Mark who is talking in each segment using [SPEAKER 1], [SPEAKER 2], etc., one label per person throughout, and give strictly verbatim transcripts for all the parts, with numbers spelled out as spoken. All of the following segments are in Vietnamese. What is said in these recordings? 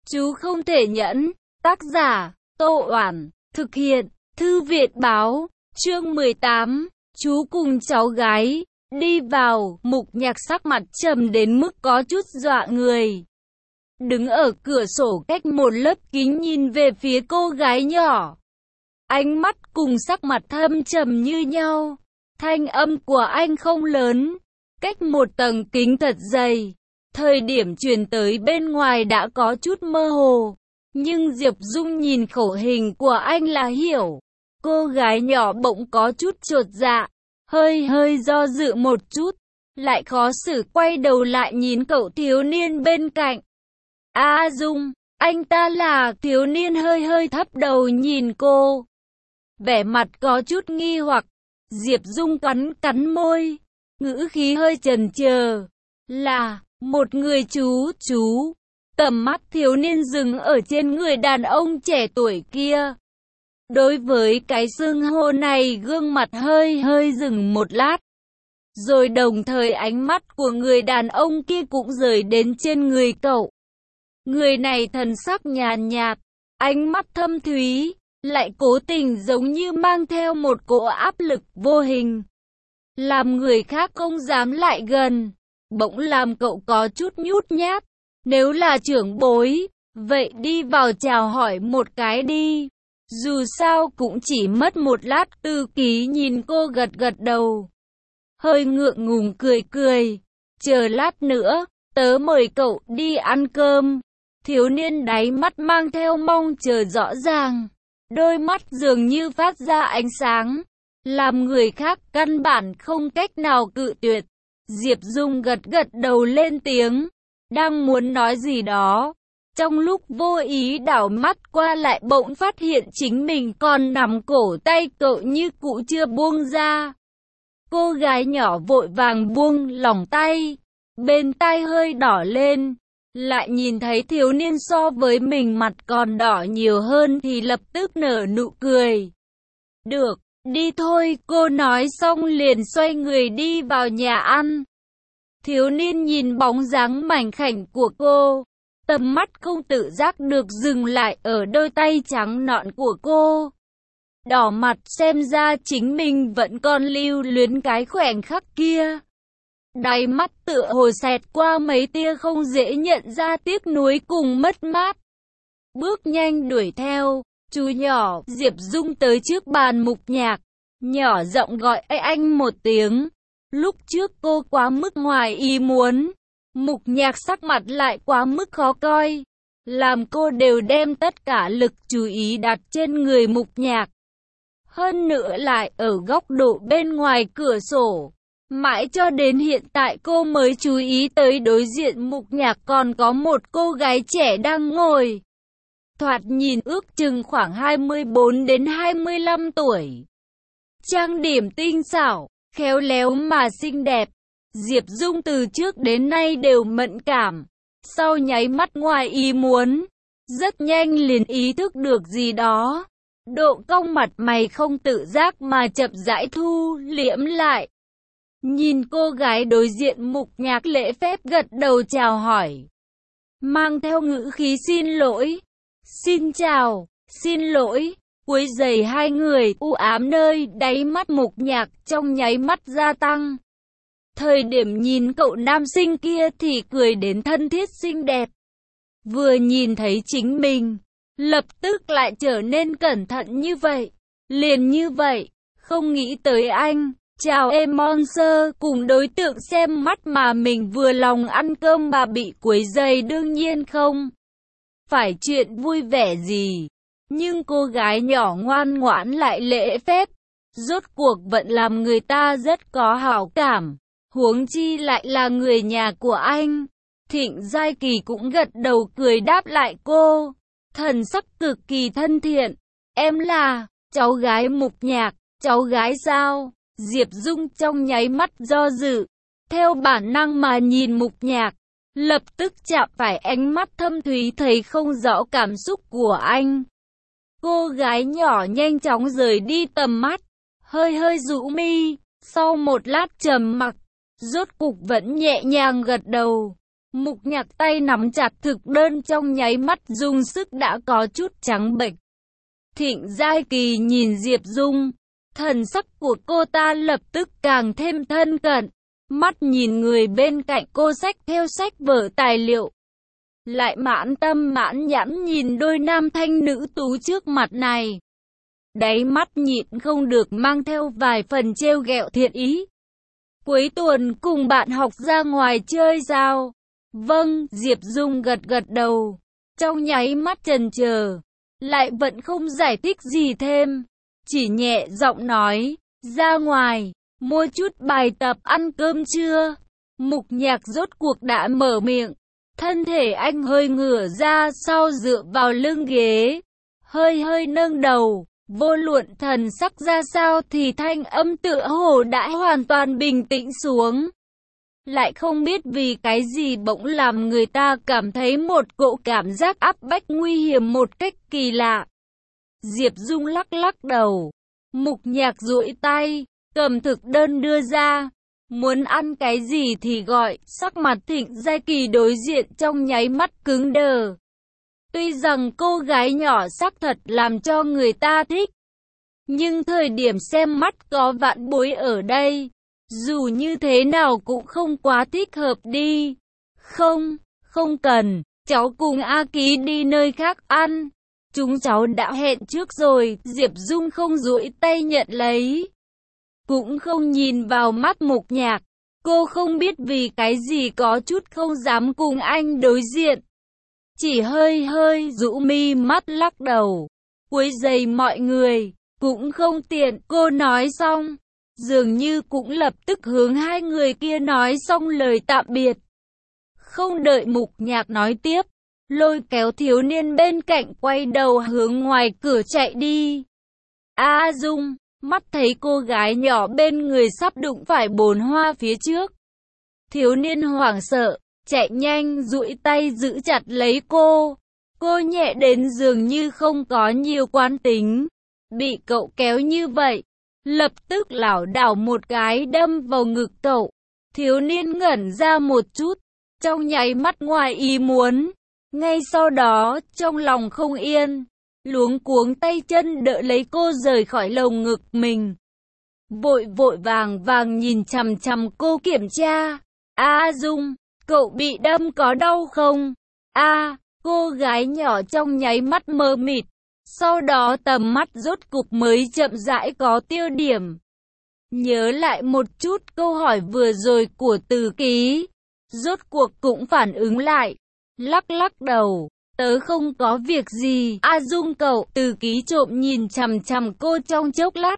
[SPEAKER 1] Chú không thể nhẫn. Tác giả, Tô Oản. Thực hiện, Thư viện Báo. Chương mười tám. Chú cùng cháu gái. Đi vào, Mục Nhạc sắc mặt trầm đến mức có chút dọa người. Đứng ở cửa sổ cách một lớp kính nhìn về phía cô gái nhỏ. Ánh mắt cùng sắc mặt thâm trầm như nhau. Thanh âm của anh không lớn, cách một tầng kính thật dày. Thời điểm truyền tới bên ngoài đã có chút mơ hồ. Nhưng Diệp Dung nhìn khẩu hình của anh là hiểu. Cô gái nhỏ bỗng có chút chột dạ, hơi hơi do dự một chút, lại khó xử quay đầu lại nhìn cậu thiếu niên bên cạnh. A Dung, anh ta là thiếu niên hơi hơi thấp đầu nhìn cô. Vẻ mặt có chút nghi hoặc. Diệp Dung cắn cắn môi, ngữ khí hơi chần chờ. Là, một người chú, chú. Tầm mắt thiếu niên dừng ở trên người đàn ông trẻ tuổi kia. Đối với cái xưng hô này gương mặt hơi hơi dừng một lát. Rồi đồng thời ánh mắt của người đàn ông kia cũng rời đến trên người cậu. Người này thần sắc nhàn nhạt, ánh mắt thâm thúy, lại cố tình giống như mang theo một cỗ áp lực vô hình. Làm người khác không dám lại gần, bỗng làm cậu có chút nhút nhát. Nếu là trưởng bối, vậy đi vào chào hỏi một cái đi. Dù sao cũng chỉ mất một lát. Tư Ký nhìn cô gật gật đầu, hơi ngượng ngùng cười cười. Chờ lát nữa, tớ mời cậu đi ăn cơm. Thiếu niên đáy mắt mang theo mong chờ rõ ràng. Đôi mắt dường như phát ra ánh sáng, làm người khác căn bản không cách nào cự tuyệt. Diệp Dung gật gật đầu lên tiếng, đang muốn nói gì đó. Trong lúc vô ý đảo mắt qua lại bỗng phát hiện chính mình còn nắm cổ tay cậu như cũ chưa buông ra. Cô gái nhỏ vội vàng buông lỏng tay, bên tai hơi đỏ lên. Lại nhìn thấy thiếu niên so với mình mặt còn đỏ nhiều hơn thì lập tức nở nụ cười. Được, đi thôi, cô nói xong liền xoay người đi vào nhà ăn. Thiếu niên nhìn bóng dáng mảnh khảnh của cô, tầm mắt không tự giác được dừng lại ở đôi tay trắng nõn của cô. Đỏ mặt xem ra chính mình vẫn còn lưu luyến cái khoảnh khắc kia. Đáy mắt tựa hồ xẹt qua mấy tia không dễ nhận ra tiếc nuối cùng mất mát. Bước nhanh đuổi theo, chú nhỏ. Diệp Dung tới trước bàn Mục Nhạc, nhỏ giọng gọi anh một tiếng. Lúc trước cô quá mức ngoài ý muốn, Mục Nhạc sắc mặt lại quá mức khó coi, làm cô đều đem tất cả lực chú ý đặt trên người Mục Nhạc. Hơn nữa lại ở góc độ bên ngoài cửa sổ. Mãi cho đến hiện tại cô mới chú ý tới đối diện Mục Nhạc còn có một cô gái trẻ đang ngồi. Thoạt nhìn ước chừng khoảng hai mươi bốn đến hai mươi lăm tuổi. Trang điểm tinh xảo, khéo léo mà xinh đẹp. Diệp Dung từ trước đến nay đều mẫn cảm. Sau nháy mắt ngoài ý muốn, rất nhanh liền ý thức được gì đó. Độ cong mặt mày không tự giác mà chậm rãi thu liễm lại. Nhìn cô gái đối diện Mục Nhạc lễ phép gật đầu chào hỏi, mang theo ngữ khí xin lỗi. Xin chào, xin lỗi, quấy rầy hai người. U ám nơi đáy mắt Mục Nhạc trong nháy mắt gia tăng. Thời điểm nhìn cậu nam sinh kia thì cười đến thân thiết xinh đẹp. Vừa nhìn thấy chính mình, lập tức lại trở nên cẩn thận như vậy. Liền như vậy, không nghĩ tới anh. Chào em Monster, cùng đối tượng xem mắt mà mình vừa lòng ăn cơm mà bị quấy rầy đương nhiên không phải chuyện vui vẻ gì. Nhưng cô gái nhỏ ngoan ngoãn lại lễ phép, rốt cuộc vẫn làm người ta rất có hảo cảm. Huống chi lại là người nhà của anh. Thịnh Giai Kỳ cũng gật đầu cười đáp lại cô, thần sắc cực kỳ thân thiện. Em là cháu gái Mục Nhạc. Cháu gái sao? Diệp Dung trong nháy mắt do dự, theo bản năng mà nhìn Mục Nhạc, lập tức chạm phải ánh mắt thâm thúy thấy không rõ cảm xúc của anh. Cô gái nhỏ nhanh chóng rời đi tầm mắt, hơi hơi rũ mi, sau một lát trầm mặc, rốt cục vẫn nhẹ nhàng gật đầu. Mục Nhạc tay nắm chặt thực đơn trong nháy mắt dùng sức đã có chút trắng bệch. Thịnh Giai Kỳ nhìn Diệp Dung, thần sắc của cô ta lập tức càng thêm thân cận, mắt nhìn người bên cạnh cô xách theo sách vở tài liệu. Lại mãn tâm mãn nhãn nhìn đôi nam thanh nữ tú trước mặt này. Đáy mắt nhịn không được mang theo vài phần trêu ghẹo thiện ý. Cuối tuần cùng bạn học ra ngoài chơi sao? Vâng, Diệp Dung gật gật đầu, trong nháy mắt chần chờ, lại vẫn không giải thích gì thêm, chỉ nhẹ giọng nói, ra ngoài, mua chút bài tập ăn cơm trưa. Mục Nhạc rốt cuộc đã mở miệng, thân thể anh hơi ngửa ra sau dựa vào lưng ghế, hơi hơi nâng đầu, vô luận thần sắc ra sao thì thanh âm tựa hồ đã hoàn toàn bình tĩnh xuống. Lại không biết vì cái gì bỗng làm người ta cảm thấy một cỗ cảm giác áp bách nguy hiểm một cách kỳ lạ. Diệp Dung lắc lắc đầu, Mục Nhạc duỗi tay, cầm thực đơn đưa ra, muốn ăn cái gì thì gọi. Sắc mặt Thịnh Giai Kỳ đối diện trong nháy mắt cứng đờ. Tuy rằng cô gái nhỏ xác thật làm cho người ta thích, nhưng thời điểm xem mắt có vạn bối ở đây, dù như thế nào cũng không quá thích hợp đi. Không, không cần, cháu cùng A Ký đi nơi khác ăn. Chúng cháu đã hẹn trước rồi. Diệp Dung không duỗi tay nhận lấy, cũng không nhìn vào mắt Mục Nhạc. Cô không biết vì cái gì có chút không dám cùng anh đối diện, chỉ hơi hơi rũ mi mắt lắc đầu, quấy rầy mọi người cũng không tiện. Cô nói xong, dường như cũng lập tức hướng hai người kia nói xong lời tạm biệt. Không đợi Mục Nhạc nói tiếp, lôi kéo thiếu niên bên cạnh quay đầu hướng ngoài cửa chạy đi. A Dung, mắt thấy cô gái nhỏ bên người sắp đụng phải bồn hoa phía trước. Thiếu niên hoảng sợ, chạy nhanh duỗi tay giữ chặt lấy cô. Cô nhẹ đến dường như không có nhiều quán tính, bị cậu kéo như vậy, lập tức lảo đảo một cái đâm vào ngực cậu. Thiếu niên ngẩn ra một chút, trong nháy mắt ngoài ý muốn, ngay sau đó trong lòng không yên, luống cuống tay chân đỡ lấy cô rời khỏi lồng ngực mình. Vội vội vàng vàng nhìn chằm chằm cô kiểm tra. A Dung, cậu bị đâm có đau không? A, cô gái nhỏ trong nháy mắt mờ mịt, sau đó tầm mắt rốt cục mới chậm rãi có tiêu điểm. Nhớ lại một chút câu hỏi vừa rồi của Từ Ký, rốt cuộc cũng phản ứng lại, lắc lắc đầu, tớ không có việc gì. A Dung cậu. Từ Ký trộm nhìn chằm chằm cô trong chốc lát,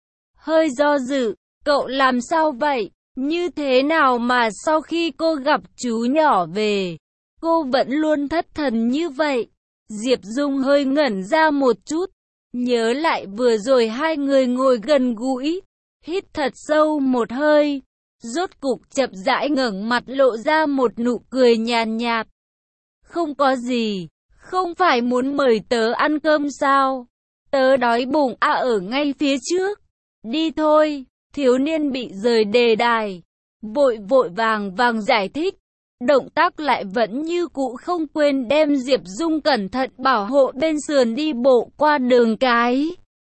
[SPEAKER 1] hơi do dự, cậu làm sao vậy? Như thế nào mà sau khi cô gặp chú nhỏ về, cô vẫn luôn thất thần như vậy? Diệp Dung hơi ngẩn ra một chút, nhớ lại vừa rồi hai người ngồi gần gũi, hít thật sâu một hơi, rốt cục chậm rãi ngẩng mặt lộ ra một nụ cười nhàn nhạt. Không có gì, không phải muốn mời tớ ăn cơm sao? Tớ đói bụng. À, ở ngay phía trước. Đi thôi. Thiếu niên bị rời đề tài, vội vội vàng vàng giải thích, động tác lại vẫn như cũ không quên đem Diệp Dung cẩn thận bảo hộ bên sườn đi bộ qua đường cái.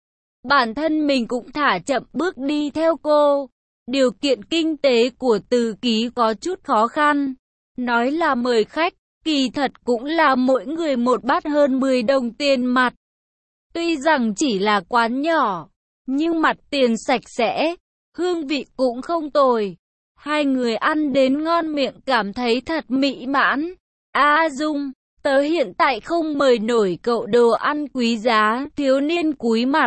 [SPEAKER 1] Bản thân mình cũng thả chậm bước đi theo cô. Điều kiện kinh tế của Từ Ký có chút khó khăn, nói là mời khách, kỳ thật cũng là mỗi người một bát hơn mười đồng tiền mặt. Tuy rằng chỉ là quán nhỏ, nhưng mặt tiền sạch sẽ, hương vị cũng không tồi. Hai người ăn đến ngon miệng, cảm thấy thật mỹ mãn. A Dung, tớ hiện tại không mời nổi cậu đồ ăn quý giá. Thiếu niên cúi mặt,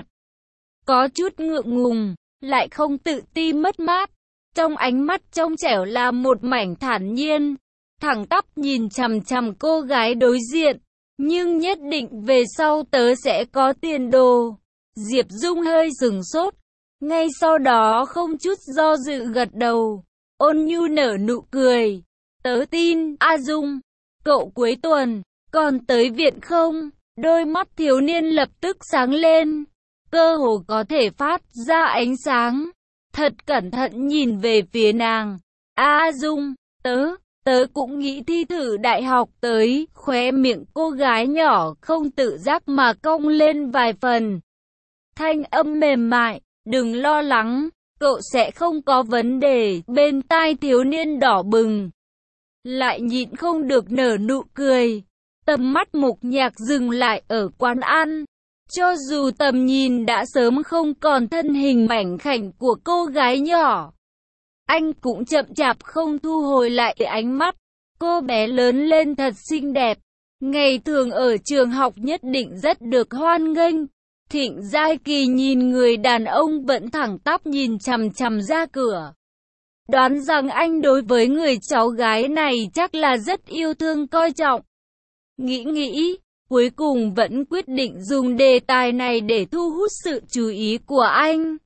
[SPEAKER 1] có chút ngượng ngùng, lại không tự ti mất mát. Trong ánh mắt trong trẻo là một mảnh thản nhiên, thẳng tắp nhìn chằm chằm cô gái đối diện. Nhưng nhất định về sau tớ sẽ có tiền đồ. Diệp Dung hơi sửng sốt, ngay sau đó không chút do dự gật đầu, ôn nhu nở nụ cười. Tớ tin. A Dung, cậu cuối tuần còn tới viện không? Đôi mắt thiếu niên lập tức sáng lên, cơ hồ có thể phát ra ánh sáng, thật cẩn thận nhìn về phía nàng. A Dung, tớ, Tớ cũng nghĩ thi thử đại học tới, khóe miệng cô gái nhỏ không tự giác mà cong lên vài phần. Thanh âm mềm mại, đừng lo lắng, cậu sẽ không có vấn đề. Bên tai thiếu niên đỏ bừng, lại nhịn không được nở nụ cười. Tầm mắt Mục Nhạc dừng lại ở quán ăn. Cho dù tầm nhìn đã sớm không còn thân hình mảnh khảnh của cô gái nhỏ, anh cũng chậm chạp không thu hồi lại ánh mắt. Cô bé lớn lên thật xinh đẹp, ngày thường ở trường học nhất định rất được hoan nghênh. Thịnh Giai Kỳ nhìn người đàn ông vẫn thẳng tắp nhìn chằm chằm ra cửa, đoán rằng anh đối với người cháu gái này chắc là rất yêu thương coi trọng. Nghĩ nghĩ, cuối cùng vẫn quyết định dùng đề tài này để thu hút sự chú ý của anh.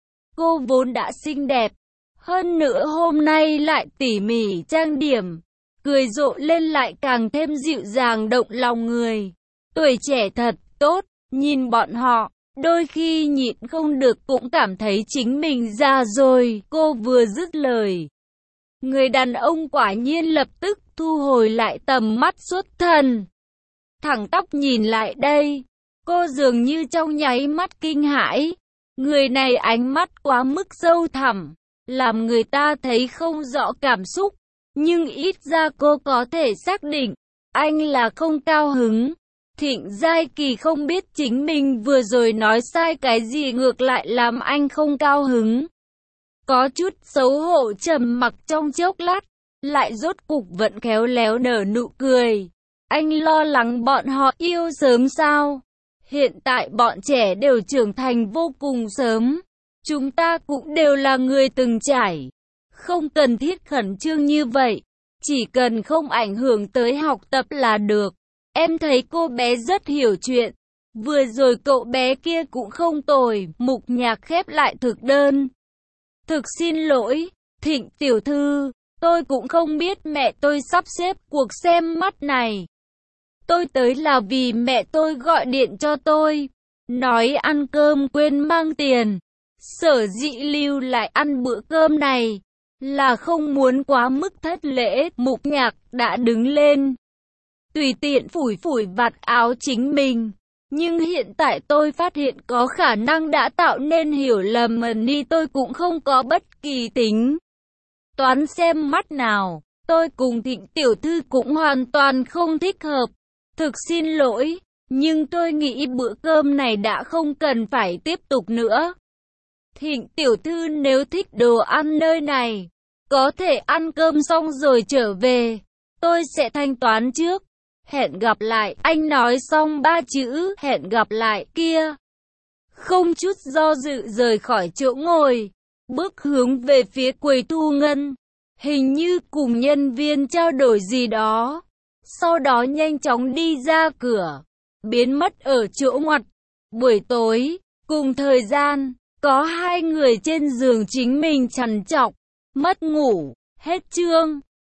[SPEAKER 1] Cô vốn đã xinh đẹp, hơn nữa hôm nay lại tỉ mỉ trang điểm, cười rộ lên lại càng thêm dịu dàng động lòng người. Tuổi trẻ thật tốt, nhìn bọn họ, đôi khi nhịn không được cũng cảm thấy chính mình già rồi. Cô vừa dứt lời, người đàn ông quả nhiên lập tức thu hồi lại tầm mắt xuất thần, thẳng tắp nhìn lại đây. Cô dường như trong nháy mắt kinh hãi, người này ánh mắt quá mức sâu thẳm, làm người ta thấy không rõ cảm xúc, nhưng ít ra cô có thể xác định, anh là không cao hứng. Thịnh Giai Kỳ không biết chính mình vừa rồi nói sai cái gì ngược lại làm anh không cao hứng. Có chút xấu hổ trầm mặc trong chốc lát, lại rốt cục vẫn khéo léo nở nụ cười. Anh lo lắng bọn họ yêu sớm sao? Hiện tại bọn trẻ đều trưởng thành vô cùng sớm. Chúng ta cũng đều là người từng trải. Không cần thiết khẩn trương như vậy. Chỉ cần không ảnh hưởng tới học tập là được. Em thấy cô bé rất hiểu chuyện. Vừa rồi cậu bé kia cũng không tồi. Mục Nhạc khép lại thực đơn. Thực xin lỗi, Thịnh tiểu thư. Tôi cũng không biết mẹ tôi sắp xếp cuộc xem mắt này. Tôi tới là vì mẹ tôi gọi điện cho tôi, nói ăn cơm quên mang tiền. Sở dĩ lưu lại ăn bữa cơm này, là không muốn quá mức thất lễ. Mục Nhạc đã đứng lên, tùy tiện phủi phủi vạt áo chính mình. Nhưng hiện tại tôi phát hiện có khả năng đã tạo nên hiểu lầm, ni tôi cũng không có bất kỳ tính toán xem mắt nào. Tôi cùng Thịnh tiểu thư cũng hoàn toàn không thích hợp. Thực xin lỗi, nhưng tôi nghĩ bữa cơm này đã không cần phải tiếp tục nữa. Thịnh tiểu thư nếu thích đồ ăn nơi này, có thể ăn cơm xong rồi trở về. Tôi sẽ thanh toán trước. Hẹn gặp lại. Anh nói xong ba chữ hẹn gặp lại kia, không chút do dự rời khỏi chỗ ngồi, bước hướng về phía quầy thu ngân. Hình như cùng nhân viên trao đổi gì đó, sau đó nhanh chóng đi ra cửa, biến mất ở chỗ ngoặt. Buổi tối, cùng thời gian, có hai người trên giường chính mình trằn trọc, mất ngủ. Hết chương.